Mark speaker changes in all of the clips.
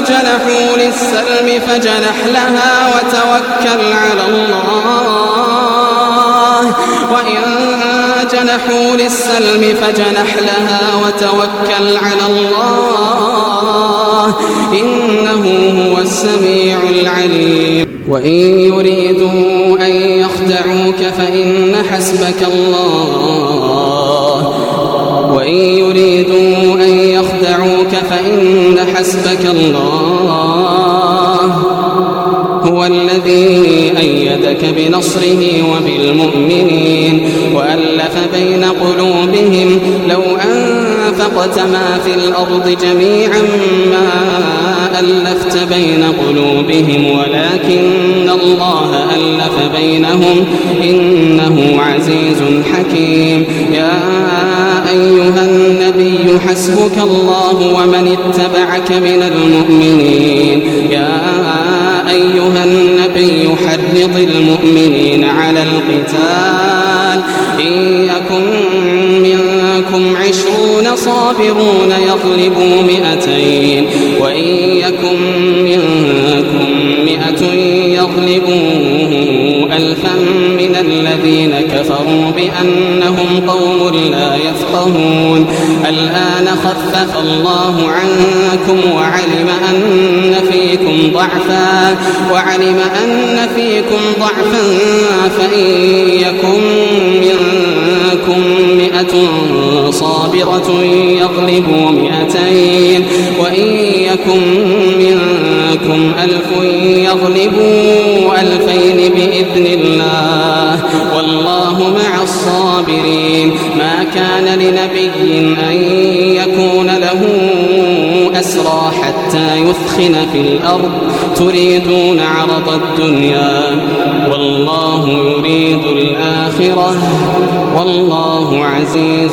Speaker 1: جنحوا للسلم فاجنح لها وتوكل على الله وإن جنحوا للسلم فاجنح لها وتوكل على الله إنه هو السميع العليم وإن يريدوا أن يخدعوك فإن حسبك الله وإن يريدوا أن يخدعوك فإن حسبك الله هو الذي أيدك بنصره وبالمؤمنين وألف بين قلوبهم لو أنفقت ما في الأرض جميعا ما ألفت بين قلوبهم ولكن الله ألف بينهم إنه عزيز حكيم يا أيها النبي حسبك الله ومن اتبعك من المؤمنين يا أيها النبي حرض المؤمنين على القتال إن يكن منكم 20 صابرون يغلبوا 200 وإن يكن منكم 100 يغلبوا 1000 من الذين كفروا بأنهم قوم لا يفقهون الآن خفف الله عنكم وعلم أن فيكم ضعفا فإن يكن منكم 100 صابرة يغلبوا 200 وإن يكن منكم 1000 يغلبوا 2000 بإذن الله والله مع الصابرين ما كان لنبي أن يكون له أسرى حتى يثخن في الأرض تريدون عرض الدنيا والله يريد الآخرة والله عزيز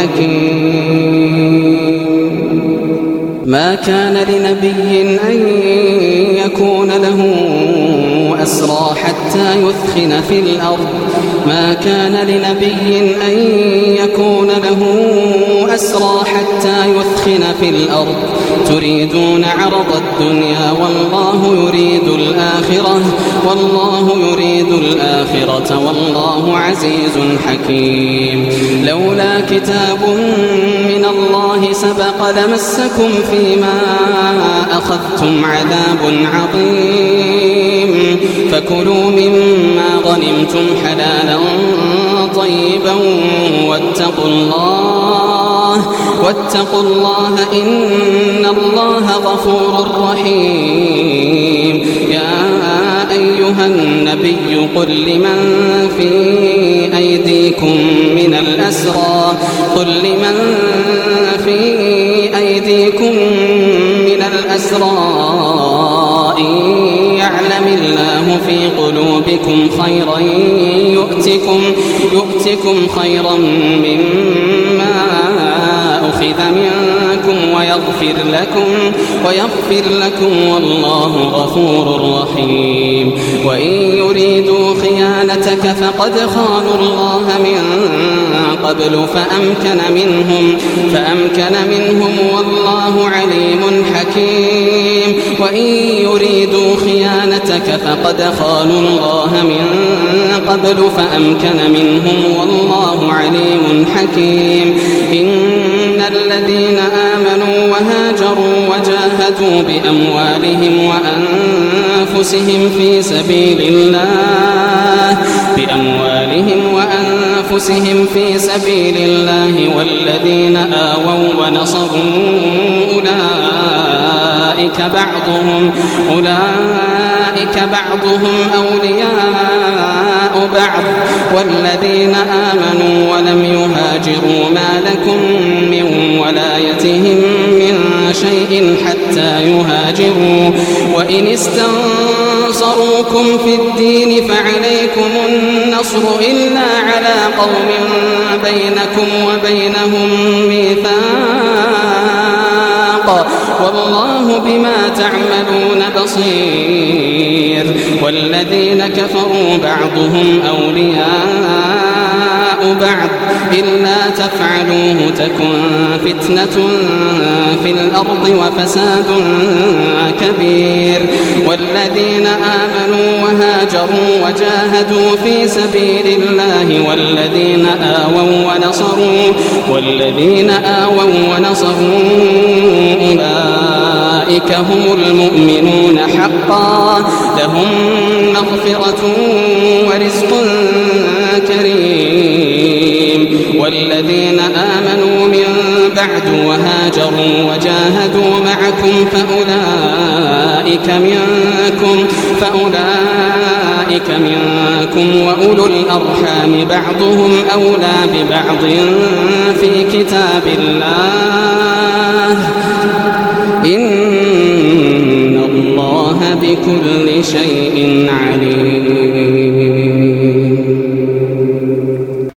Speaker 1: حكيم ما كان لنبي أن يكون له أسرى حتى يثخن في الأرض ما كان لنبي أن يكون له أسرى حتى يثخن في الأرض تريدون عرض الدنيا والله يريد الآخرة والله عزيز حكيم لولا كتاب من الله سبق لمسكم فيما أخذتم عذاب عظيم فكلوا مما غنمتم حلالا طيبا واتقوا الله إن الله غفور رحيم يا أيها النبي قل لمن في أيديكم من الأسرى إن يعلم الله في قلوبكم خيرا يؤتكم خيرا مما أخذ منكم ويغفر لكم والله غفور رحيم وإن يريدوا خيانتك فقد خانوا الله من قبل فأمكن منهم والله عليم حكيم وإن يريدوا خيانتك فقد خانوا الله من قبل فأمكن منهم والله عليم حكيم إن الذين آمنوا وهاجروا وجاهدوا بأموالهم وأنفسهم في سبيل الله والذين آووا ونصروا أولئك بعضهم أولياء بعض والذين آمنوا ولم يهاجروا ما لكم من ولايتهم من شيء حتى يهاجروا وإن استنصروكم في الدين فعليكم النصر إلا على قوم بينكم وبينهم ميثاق والله بما تعملون بصير والذين كفروا بعضهم أولياء بعض إلا تفعلوه تكن فتنة في الأرض وفساد كبير والذين آمنوا وهاجروا وجاهدوا في سبيل الله والذين آووا ونصروا أولئك هم المؤمنون حقا لهم مغفرة ورزق كريم والذين آمنوا من بعد وهاجروا وجاهدوا معكم فأولئك منكم وأولو الأرحام بعضهم أولى ببعض في كتاب الله إن الله بكل شيء عليم.